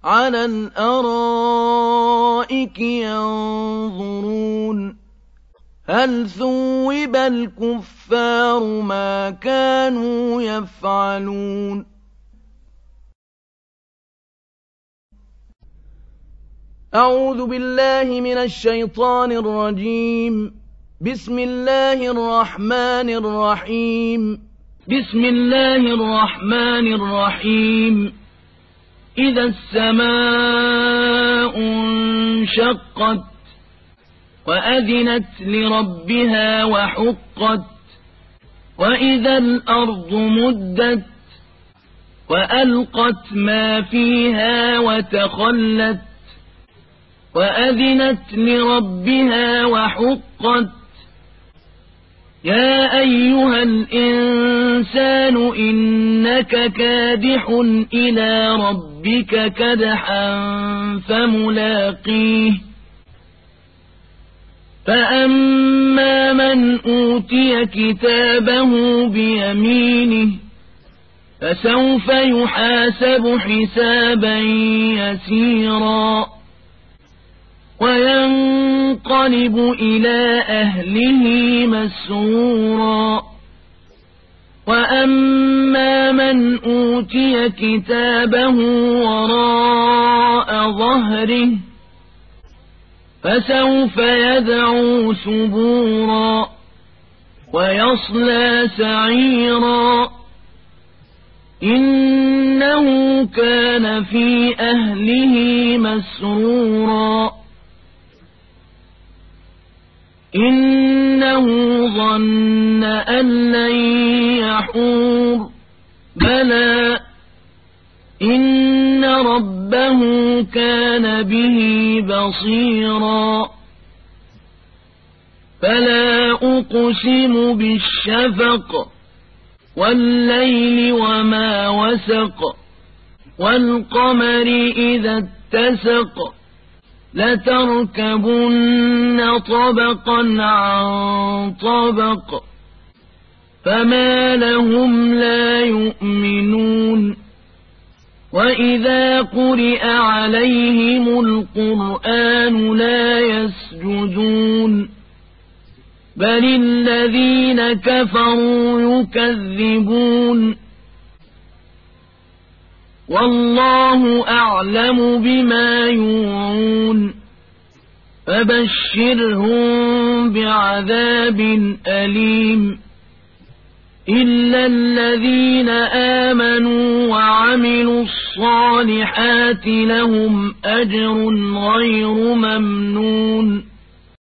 عَلَى الْأَرَائِكِ يَنظُرُونَ هَلْ ثُوِّبَ الْكُفَّارُ مَا كَانُوا يَفْعَلُونَ أعوذ بالله من الشيطان الرجيم بسم الله الرحمن الرحيم إذا السماء انشقت وأذنت لربها وحقت وإذا الأرض مدت وألقت ما فيها وتخلت وأذنت لربها وحقت يا أيها الإنسان إنك كادح إلى ربك كدحا فملاقيه فأما من أوتي كتابه بيمينه فسوف يحاسب حسابا يسيرا وينقلب إلى أهله مسرورا وأما من أوتي كتابه وراء ظهره فسوف يدعو ثبورا ويصلى سعيرا إنه كان في أهله مسرورا إنه ظن أن لن يحور بلى إن ربه كان به بصيرا فلا أقسم بالشفق والليل وما وسق والقمر إذا اتسق لتركبن طبقا عن طبق فما لهم لا يؤمنون وإذا قرئ عليهم القرآن لا يسجدون بل الذين كفروا يكذبون والله أعلم بما يوعون فبشرهم بعذاب أليم إلا الذين آمنوا وعملوا الصالحات لهم أجر غير ممنون